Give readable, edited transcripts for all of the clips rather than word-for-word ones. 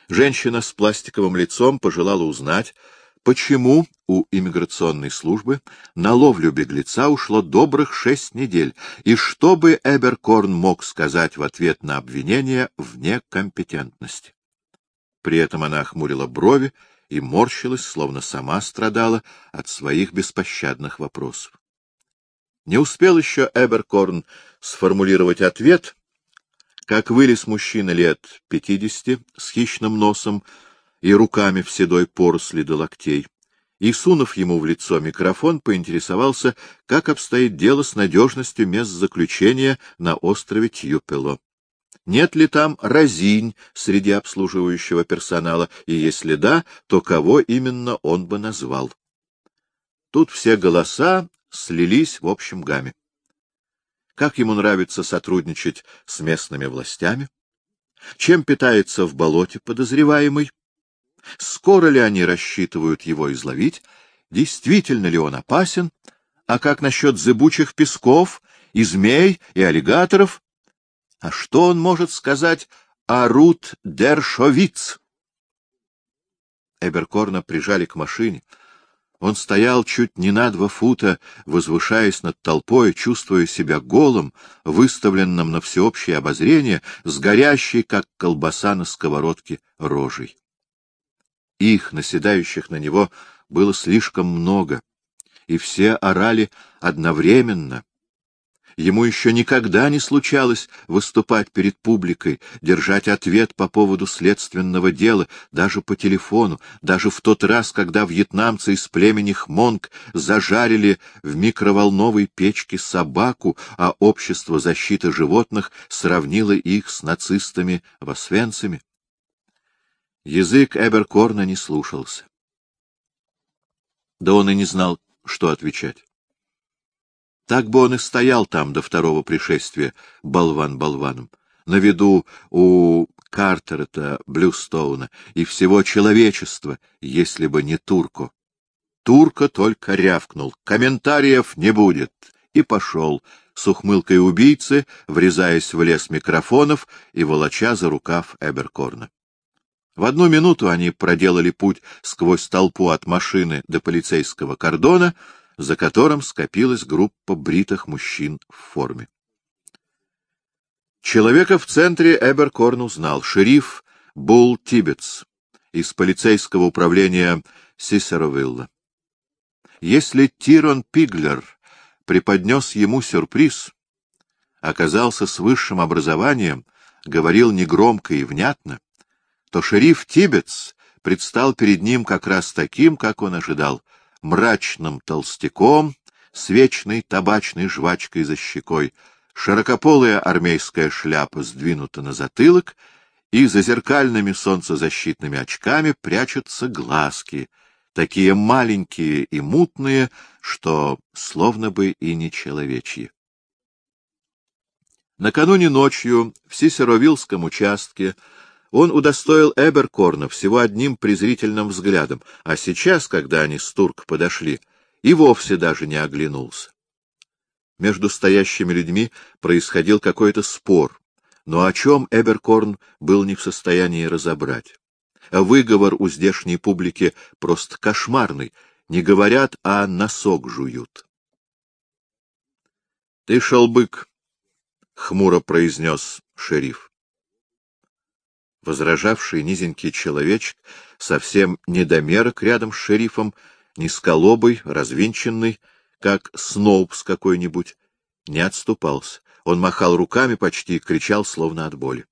Женщина с пластиковым лицом пожелала узнать, почему у иммиграционной службы на ловлю беглеца ушло добрых 6 недель, и что бы Эберкорн мог сказать в ответ на обвинение в некомпетентности. При этом она охмурила брови и морщилась, словно сама страдала от своих беспощадных вопросов. Не успел еще Эберкорн сформулировать ответ, как вылез мужчина лет 50 с хищным носом и руками в седой поросли до локтей, и, сунув ему в лицо микрофон, поинтересовался, как обстоит дело с надежностью мест заключения на острове Тьюпело. Нет ли там разинь среди обслуживающего персонала, и если да, то кого именно он бы назвал? Тут все голоса слились в общем гамме. Как ему нравится сотрудничать с местными властями? Чем питается в болоте подозреваемый? Скоро ли они рассчитывают его изловить? Действительно ли он опасен? А как насчет зыбучих песков, и змей, и аллигаторов? А что он может сказать о Рут Дершовиц? Эберкорна прижали к машине. Он стоял чуть не на 2 фута, возвышаясь над толпой, чувствуя себя голым, выставленным на всеобщее обозрение, с горящей, как колбаса на сковородке, рожей. Их, наседающих на него, было слишком много, и все орали одновременно. Ему еще никогда не случалось выступать перед публикой, держать ответ по поводу следственного дела, даже по телефону, даже в тот раз, когда вьетнамцы из племени Хмонг зажарили в микроволновой печке собаку, а общество защиты животных сравнило их с нацистами в Освенциме. Язык Эберкорна не слушался. Да он и не знал, что отвечать. Так бы он и стоял там до второго пришествия, болван болваном, на виду у Картера-то, Блюстоуна и всего человечества, если бы не Турко. Турко только рявкнул: «Комментариев не будет!» и пошел, с ухмылкой убийцы, врезаясь в лес микрофонов и волоча за рукав Эберкорна. В 1 минуту они проделали путь сквозь толпу от машины до полицейского кордона, за которым скопилась группа бритых мужчин в форме. Человека в центре Эберкорн узнал: шериф Булл Тибетс из полицейского управления Сисеровилла. Если Тирон Пиглер преподнес ему сюрприз, оказался с высшим образованием, говорил негромко и внятно, то шериф Тибетс предстал перед ним как раз таким, как он ожидал: мрачным толстяком, с вечной табачной жвачкой за щекой, широкополая армейская шляпа сдвинута на затылок, и за зеркальными солнцезащитными очками прячутся глазки, такие маленькие и мутные, что словно бы и не человечьи. Накануне ночью в Сисеровиллском участке он удостоил Эберкорна всего одним презрительным взглядом, а сейчас, когда они с Турк подошли, и вовсе даже не оглянулся. Между стоящими людьми происходил какой-то спор, но о чем Эберкорн был не в состоянии разобрать. Выговор у здешней публики просто кошмарный, не говорят, а носок жуют. — Ты, шелбык, — хмуро произнес шериф. Возражавший низенький человечек, совсем недомерок рядом с шерифом, низколобый, развинченный, как Сноупс какой-нибудь, не отступался. Он махал руками, почти кричал, словно от боли.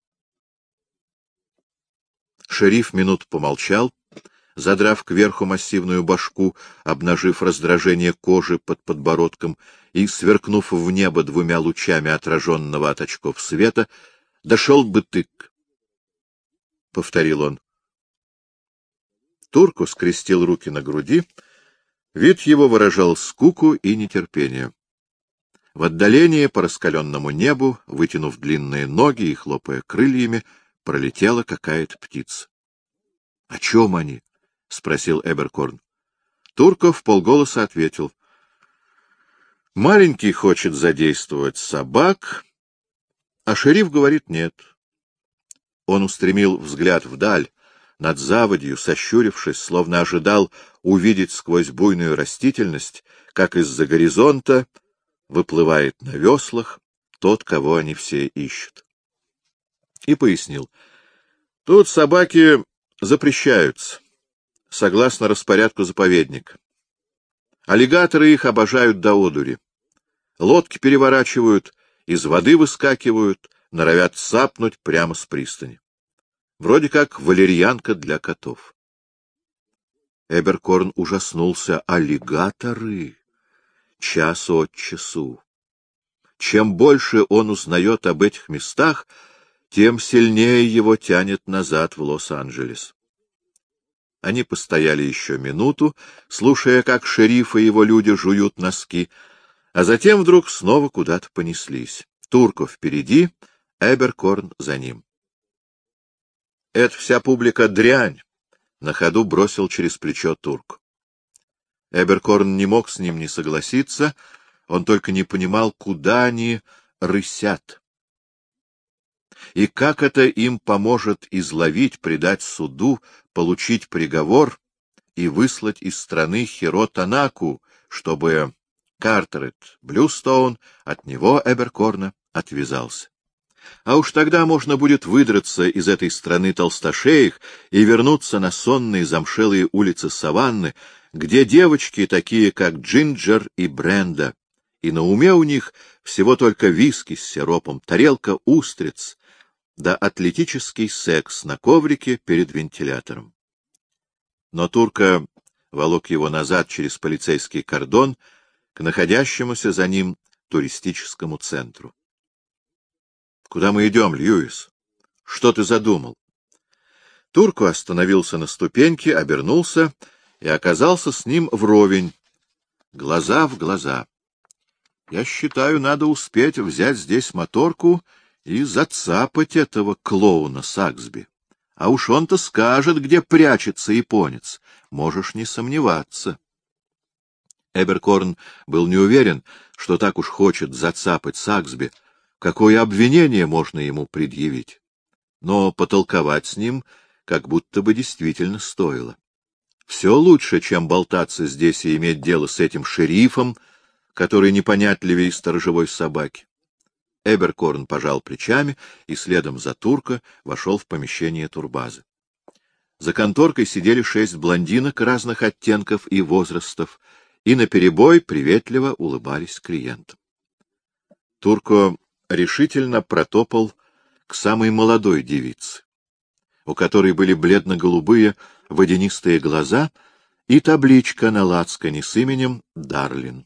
Шериф минуту помолчал, задрав кверху массивную башку, обнажив раздражение кожи под подбородком и, сверкнув в небо 2 лучами отраженного от очков света, дошел бы тык. — повторил он. Турко скрестил руки на груди, вид его выражал скуку и нетерпение. В отдалении по раскаленному небу, вытянув длинные ноги и хлопая крыльями, пролетела какая-то птица. — О чем они? — спросил Эберкорн. Турко вполголоса ответил: — Маленький хочет задействовать собак, а шериф говорит нет. Он устремил взгляд вдаль, над заводью, сощурившись, словно ожидал увидеть сквозь буйную растительность, как из-за горизонта выплывает на веслах тот, кого они все ищут. И пояснил: тут собаки запрещаются, согласно распорядку заповедника. Аллигаторы их обожают до одури. Лодки переворачивают, из воды выскакивают, норовят цапнуть прямо с пристани. Вроде как валерьянка для котов. Эберкорн ужаснулся. Аллигаторы! Час от часу. Чем больше он узнает об этих местах, тем сильнее его тянет назад в Лос-Анджелес. Они постояли еще минуту, слушая, как шериф и его люди жуют носки, а затем вдруг снова куда-то понеслись. Турко впереди, Эберкорн за ним. — Это вся публика дрянь! — на ходу бросил через плечо Турко. Эберкорн не мог с ним не согласиться, он только не понимал, куда они рысят. И как это им поможет изловить, предать суду, получить приговор и выслать из страны Хиро Танаку, чтобы Картерет Блюстоун от него, Эберкорна, отвязался. А уж тогда можно будет выдраться из этой страны толстошеек и вернуться на сонные замшелые улицы Саванны, где девочки, такие как Джинджер и Бренда, и на уме у них всего только виски с сиропом, тарелка устриц, да атлетический секс на коврике перед вентилятором. Но Турко волок его назад через полицейский кордон к находящемуся за ним туристическому центру. — Куда мы идем, Льюис? Что ты задумал? Турко остановился на ступеньке, обернулся и оказался с ним вровень, глаза в глаза. — Я считаю, надо успеть взять здесь моторку и зацапать этого клоуна Саксби. А уж он-то скажет, где прячется японец. Можешь не сомневаться. Эберкорн был не уверен, что так уж хочет зацапать Саксби, какое обвинение можно ему предъявить. Но потолковать с ним как будто бы действительно стоило. Все лучше, чем болтаться здесь и иметь дело с этим шерифом, который непонятливее сторожевой собаки. Эберкорн пожал плечами и следом за Турко вошел в помещение турбазы. За конторкой сидели 6 блондинок разных оттенков и возрастов, и наперебой приветливо улыбались клиентам. Турко решительно протопал к самой молодой девице, у которой были бледно-голубые водянистые глаза и табличка на лацкане с именем Дарлин.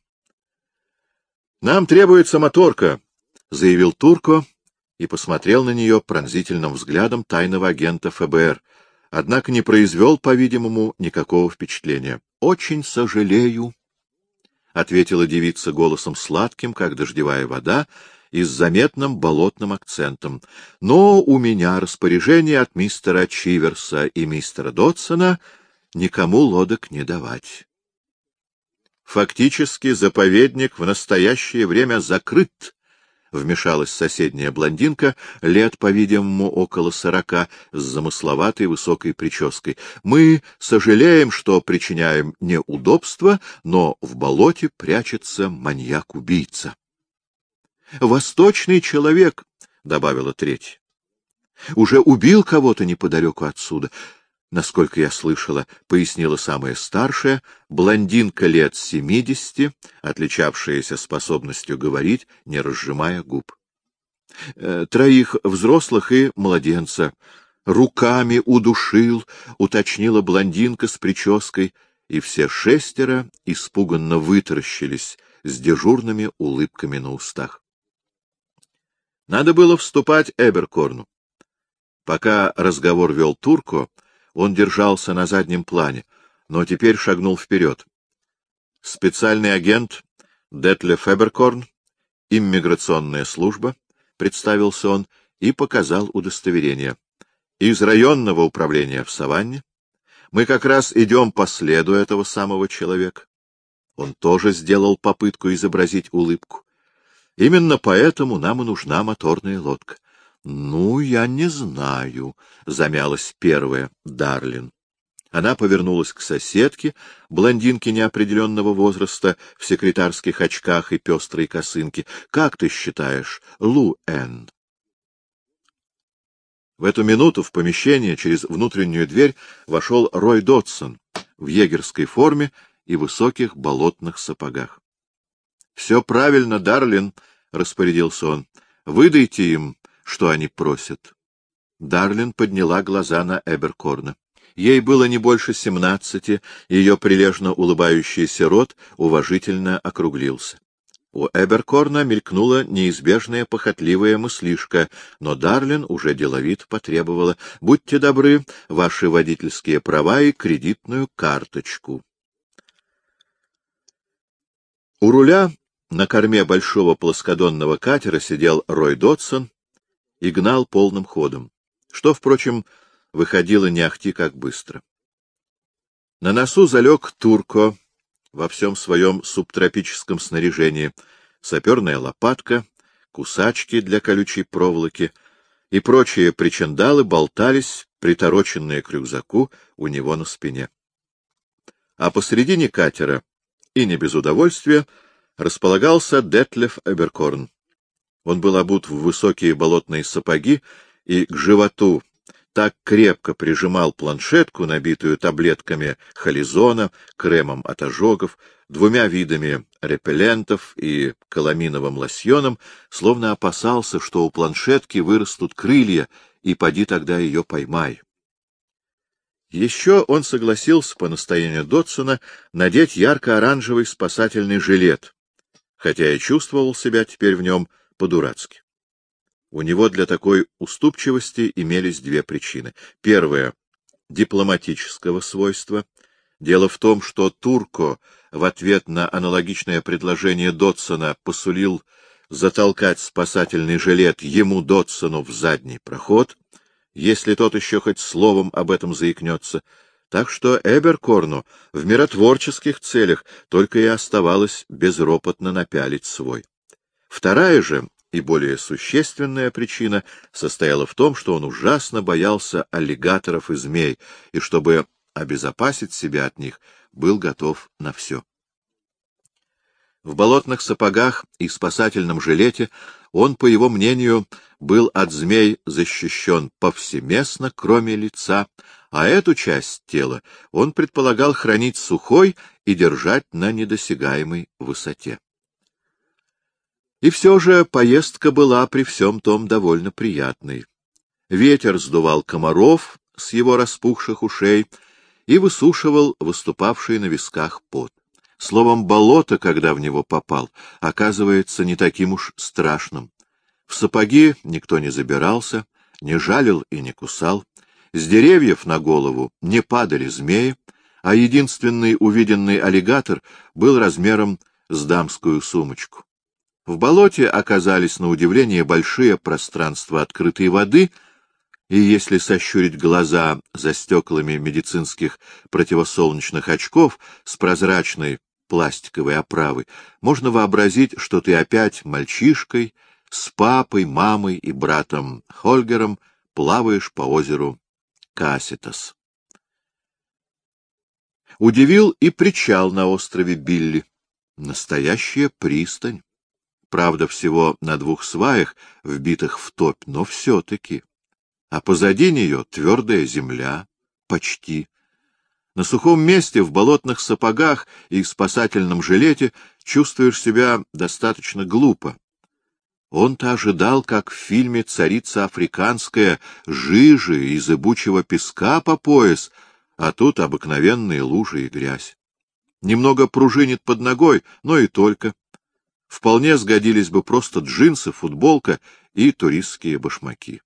— Нам требуется моторка, — заявил Турко и посмотрел на нее пронзительным взглядом тайного агента ФБР, однако не произвел, по-видимому, никакого впечатления. — Очень сожалею, — ответила девица голосом сладким, как дождевая вода, и с заметным болотным акцентом. — Но у меня распоряжение от мистера Чиверса и мистера Дотсона никому лодок не давать. Фактически заповедник в настоящее время закрыт, — вмешалась соседняя блондинка, лет, по-видимому, около 40, с замысловатой высокой прической. — Мы сожалеем, что причиняем неудобства, но в болоте прячется маньяк-убийца. — Восточный человек, — добавила третья. — Уже убил кого-то неподалеку отсюда. Насколько я слышала, — пояснила самая старшая, блондинка лет 70, отличавшаяся способностью говорить, не разжимая губ. 3 взрослых и младенца. Руками удушил, — уточнила блондинка с прической, и все 6 испуганно вытаращились с дежурными улыбками на устах. Надо было вступать Эберкорну. Пока разговор вел Турко, он держался на заднем плане, но теперь шагнул вперед. Специальный агент Детлеф Эберкорн, иммиграционная служба, представился он и показал удостоверение. Из районного управления в Саванне. Мы как раз идем по следу этого самого человека. Он тоже сделал попытку изобразить улыбку. Именно поэтому нам и нужна моторная лодка. — Ну, я не знаю, — замялась первая, Дарлин. Она повернулась к соседке, блондинке неопределенного возраста, в секретарских очках и пестрой косынке. — Как ты считаешь, Лу-Энн? В эту минуту в помещение через внутреннюю дверь вошел Рой Додсон в егерской форме и высоких болотных сапогах. — Все правильно, Дарлин, — распорядился он. — Выдайте им, что они просят. Дарлин подняла глаза на Эберкорна. Ей было не больше 17, ее прилежно улыбающийся рот уважительно округлился. У Эберкорна мелькнула неизбежная похотливая мыслишка, но Дарлин уже деловито потребовала: «Будьте добры, ваши водительские права и кредитную карточку». У руля на корме большого плоскодонного катера сидел Рой Додсон и гнал полным ходом, что, впрочем, выходило не ахти как быстро. На носу залег Турко во всем своем субтропическом снаряжении: саперная лопатка, кусачки для колючей проволоки и прочие причиндалы болтались, притороченные к рюкзаку, у него на спине. А посредине катера, и не без удовольствия, располагался Детлеф Эберкорн. Он был обут в высокие болотные сапоги и к животу так крепко прижимал планшетку, набитую таблетками холизона, кремом от ожогов, 2 видами репеллентов и каламиновым лосьоном, словно опасался, что у планшетки вырастут крылья, и поди тогда ее поймай. Еще он согласился, по настоянию Додсона, надеть ярко-оранжевый спасательный жилет, хотя и чувствовал себя теперь в нем по-дурацки. У него для такой уступчивости имелись 2 причины. Первая — дипломатического свойства. Дело в том, что Турко в ответ на аналогичное предложение Додсона посулил затолкать спасательный жилет ему, Додсону, в задний проход, если тот еще хоть словом об этом заикнется. Так что Эберкорну в миротворческих целях только и оставалось безропотно напялить свой. Вторая же и более существенная причина состояла в том, что он ужасно боялся аллигаторов и змей, и, чтобы обезопасить себя от них, был готов на все. В болотных сапогах и спасательном жилете он, по его мнению, был от змей защищен повсеместно, кроме лица, а эту часть тела он предполагал хранить сухой и держать на недосягаемой высоте. И все же поездка была при всем том довольно приятной. Ветер сдувал комаров с его распухших ушей и высушивал выступавший на висках пот. Словом, болото, когда в него попал, оказывается не таким уж страшным. В сапоги никто не забирался, не жалил и не кусал. С деревьев на голову не падали змеи, а единственный увиденный аллигатор был размером с дамскую сумочку. В болоте оказались, на удивление, большие пространства открытой воды, и если сощурить глаза за стеклами медицинских противосолнечных очков с прозрачной пластиковой оправой, можно вообразить, что ты опять мальчишкой с папой, мамой и братом Хольгером плаваешь по озеру Касситас. Удивил и причал на острове Билли. Настоящая пристань. Правда, всего на 2 сваях, вбитых в топь, но все-таки. А позади нее твердая земля, почти. На сухом месте, в болотных сапогах и спасательном жилете чувствуешь себя достаточно глупо. Он-то ожидал, как в фильме «Царица африканская», жижи и зыбучего песка по пояс, а тут обыкновенные лужи и грязь. Немного пружинит под ногой, но и только. Вполне сгодились бы просто джинсы, футболка и туристские башмаки.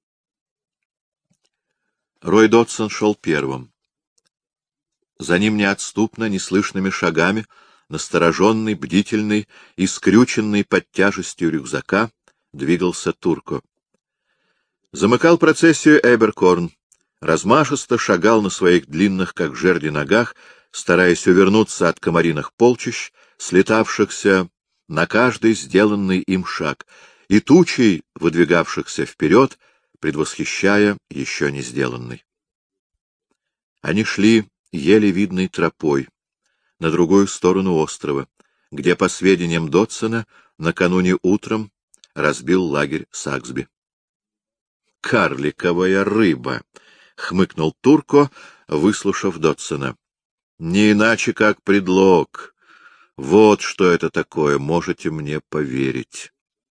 Рой Додсон шел первым. За ним неотступно, неслышными шагами, настороженный, бдительный и скрюченный под тяжестью рюкзака, двигался Турко. Замыкал процессию Эберкорн, размашисто шагал на своих длинных, как жерди, ногах, стараясь увернуться от комариных полчищ, слетавшихся на каждый сделанный им шаг, и тучей выдвигавшихся вперед, предвосхищая еще не сделанный. Они шли еле видной тропой на другую сторону острова, где, по сведениям Дотсона, накануне утром разбил лагерь Саксби. «Карликовая рыба!» — хмыкнул Турко, выслушав Дотсона. «Не иначе, как предлог. Вот что это такое, можете мне поверить».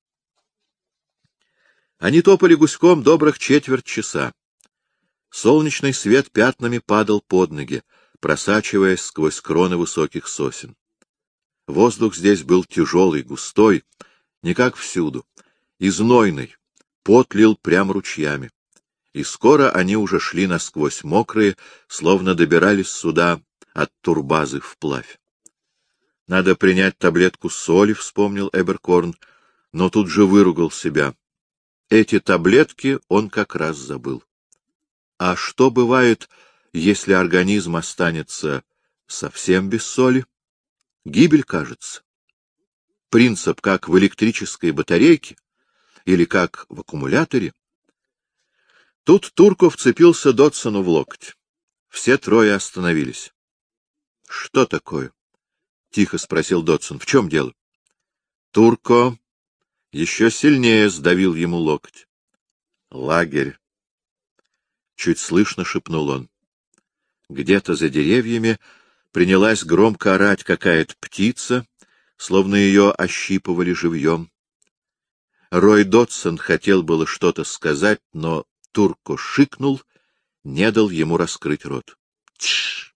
Они топали гуськом добрых четверть часа. Солнечный свет пятнами падал под ноги, просачиваясь сквозь кроны высоких сосен. Воздух здесь был тяжелый, густой, не как всюду, и знойный, пот лил прямо ручьями. И скоро они уже шли насквозь мокрые, словно добирались сюда от турбазы вплавь. «Надо принять таблетку соли», — вспомнил Эберкорн, но тут же выругал себя. Эти таблетки он как раз забыл. А что бывает, если организм останется совсем без соли? Гибель, кажется. Принцип как в электрической батарейке или как в аккумуляторе. Тут Турко вцепился Дотсону в локоть. Все трое остановились. — Что такое? — тихо спросил Дотсон. — В чем дело? Турко еще сильнее сдавил ему локоть. — Лагерь. Чуть слышно шепнул он. Где-то за деревьями принялась громко орать какая-то птица, словно ее ощипывали живьем. Рой Дотсон хотел было что-то сказать, но Турко шикнул, не дал ему раскрыть рот. Тш!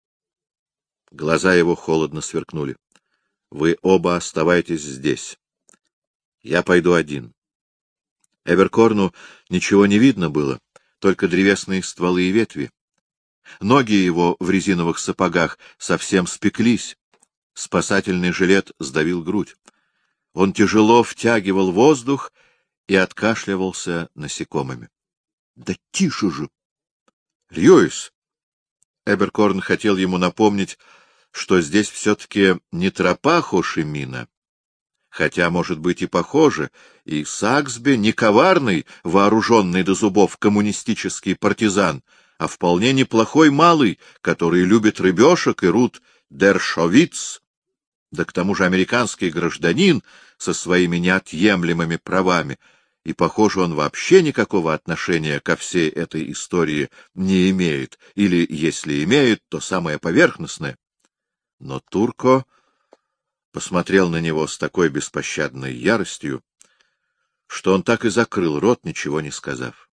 Глаза его холодно сверкнули. — Вы оба оставайтесь здесь. Я пойду один. Эберкорну ничего не видно было, только древесные стволы и ветви. Ноги его в резиновых сапогах совсем спеклись. Спасательный жилет сдавил грудь. Он тяжело втягивал воздух и откашливался насекомыми. — Да тише же! — Льюис! Эберкорн хотел ему напомнить, что здесь все-таки не тропа Хошимина, хотя, может быть, и похоже, и Саксби не коварный, вооруженный до зубов коммунистический партизан, а вполне неплохой малый, который любит рыбешек и рут дершовиц, да к тому же американский гражданин со своими неотъемлемыми правами, и, похоже, он вообще никакого отношения ко всей этой истории не имеет, или, если имеет, то самое поверхностное. Но Турко посмотрел на него с такой беспощадной яростью, что он так и закрыл рот, ничего не сказав.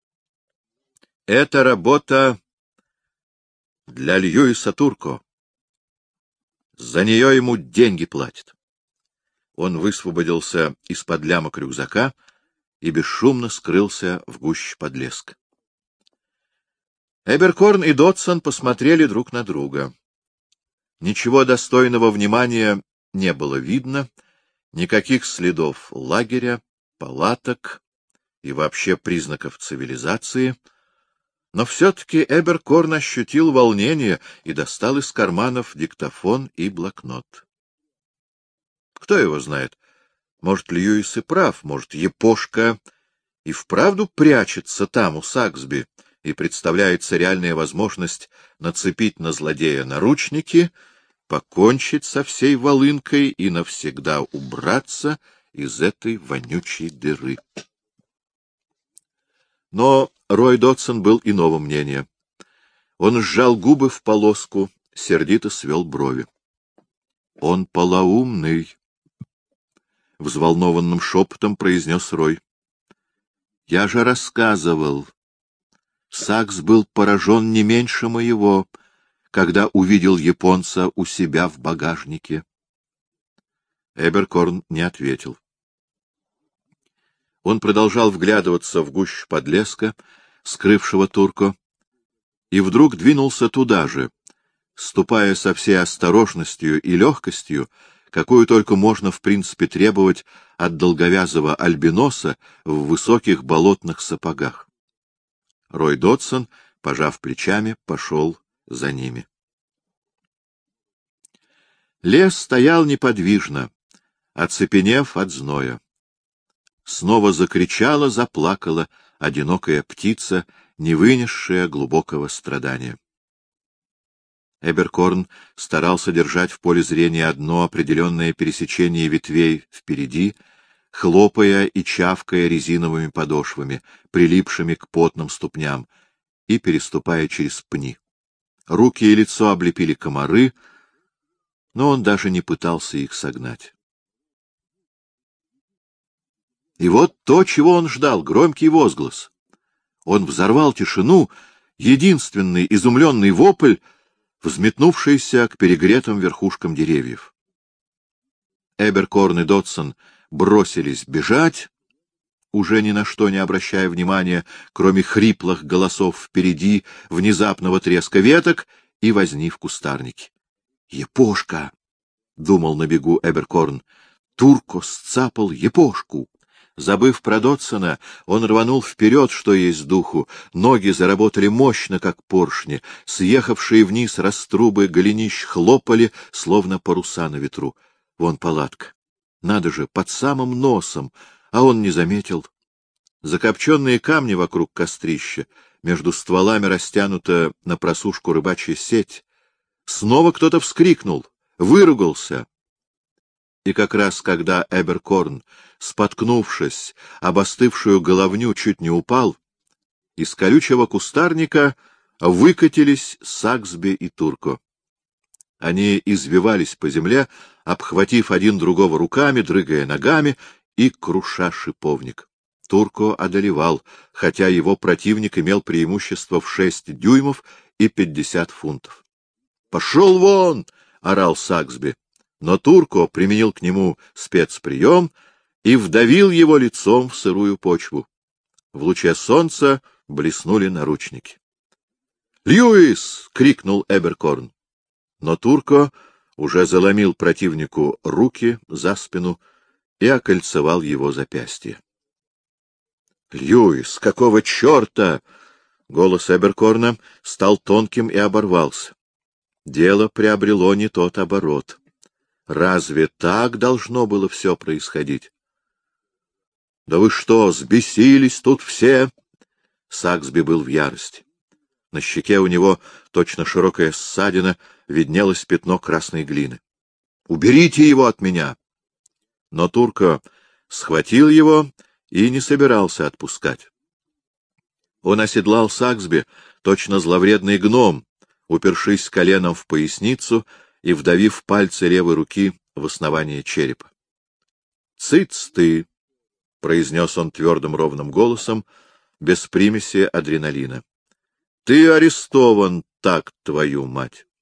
«Это работа для Льюиса Турко. За нее ему деньги платят». Он высвободился из-под лямок рюкзака и бесшумно скрылся в гуще подлеска. Эберкорн и Дотсон посмотрели друг на друга. Ничего достойного внимания не было видно, никаких следов лагеря, палаток и вообще признаков цивилизации, но все-таки Эберкорн ощутил волнение и достал из карманов диктофон и блокнот. Кто его знает, может, Льюис и прав, может, Япошка и вправду прячется там, у Саксби, и представляется реальная возможность нацепить на злодея наручники, покончить со всей волынкой и навсегда убраться из этой вонючей дыры. Но Рой Дотсон был иного мнения. Он сжал губы в полоску, сердито свел брови. — Он полоумный, — взволнованным шепотом произнес Рой. — Я же рассказывал. Сакс был поражен не меньше моего, когда увидел японца у себя в багажнике. Эберкорн не ответил. Он продолжал вглядываться в гущу подлеска, скрывшего Турко, и вдруг двинулся туда же, ступая со всей осторожностью и легкостью, какую только можно в принципе требовать от долговязого альбиноса в высоких болотных сапогах. Рой Дотсон, пожав плечами, пошел за ними. Лес стоял неподвижно, оцепенев от зноя. снова закричала, заплакала одинокая птица, не вынесшая глубокого страдания. Эберкорн старался держать в поле зрения одно определенное пересечение ветвей впереди, хлопая и чавкая резиновыми подошвами, прилипшими к потным ступням, и переступая через пни. Руки и лицо облепили комары, но он даже не пытался их согнать. И вот то, чего он ждал, громкий возглас. Он взорвал тишину, единственный изумленный вопль, взметнувшийся к перегретым верхушкам деревьев. Эберкорн и Дотсон бросились бежать, уже ни на что не обращая внимания, кроме хриплых голосов впереди, внезапного треска веток и возни в кустарнике. «Епошка!» — думал на бегу Эберкорн. «Турко сцапал епошку!» Забыв про Дотсона, он рванул вперед, что есть духу. Ноги заработали мощно, как поршни. Съехавшие вниз раструбы голенищ хлопали, словно паруса на ветру. Вон палатка. Надо же, под самым носом, а он не заметил. Закопченные камни вокруг кострища, между стволами растянута на просушку рыбачья сеть. Снова кто-то вскрикнул, выругался. И как раз когда Эберкорн, споткнувшись об остывшую головню, чуть не упал, из колючего кустарника выкатились Саксби и Турко. Они извивались по земле, обхватив один другого руками, дрыгая ногами и круша шиповник. Турко одолевал, хотя его противник имел преимущество в 6 дюймов и 50 фунтов. — Пошел вон! — орал Саксби. Но Турко применил к нему спецприем и вдавил его лицом в сырую почву. В луче солнца блеснули наручники. «Льюис!» — крикнул Эберкорн. Но Турко уже заломил противнику руки за спину и окольцевал его запястье. «Льюис, какого черта?» — голос Эберкорна стал тонким и оборвался. Дело приобрело не тот оборот. Разве так должно было все происходить? — Да вы что, взбесились тут все? Саксби был в ярости. На щеке у него, точно широкая ссадина, виднелось пятно красной глины. — Уберите его от меня! Но Турко схватил его и не собирался отпускать. Он оседлал Саксби, точно зловредный гном, упершись коленом в поясницу и вдавив пальцы левой руки в основание черепа. — Цыц ты! — произнес он твердым ровным голосом, без примеси адреналина. — Ты арестован, так твою мать!